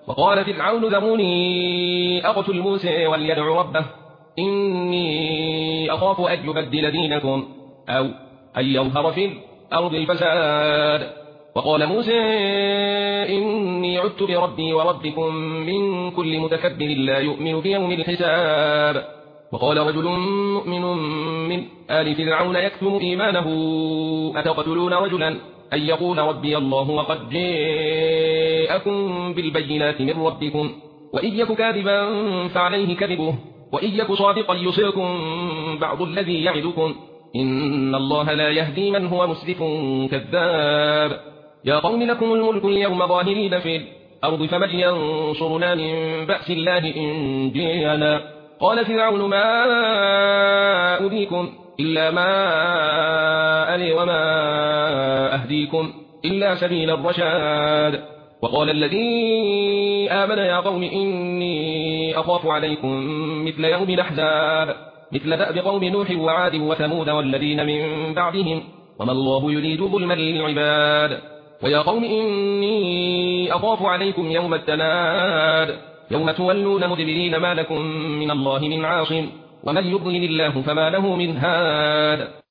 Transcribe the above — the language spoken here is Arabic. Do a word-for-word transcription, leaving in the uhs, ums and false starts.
وقال فرعون ذروني أقتل موسى وليدع ربه إني أخاف أن يبدل دينكم أو أن يظهر في الأرض الفساد. وقال موسى إني عدت بربي وربكم من كل متكبر لا يؤمن بيوم الحساب. وقال رجل مؤمن من آل فرعون يكتم إيمانه أتقتلون رجلا أن يقول ربي الله وقد جاءكم بالبينات من ربكم وإن يك كاذبا فعليه كذبه وإن يك صادقا يصيبكم بعض الذي يعدكم إن الله لا يهدي من هو مسرف كذاب. يا قوم لكم الملك اليوم ظاهرين في الأرض فمن ينصرنا من بأس الله إن جاءنا. قال فرعون ما أريكم إلا ما أري وما أهديكم إلا سبيل الرشاد. وقال الذي آمن يا قوم إني أخاف عليكم مثل يوم الأحزاب مثل دأب قوم نوح وعاد وثمود والذين من بعدهم وما الله يريد ظلما للعباد. ويا قوم إني أخاف عليكم يوم التناد يوم تولون مدبرين ما لكم من الله من عاصم ومن يضلل الله فما له من هاد.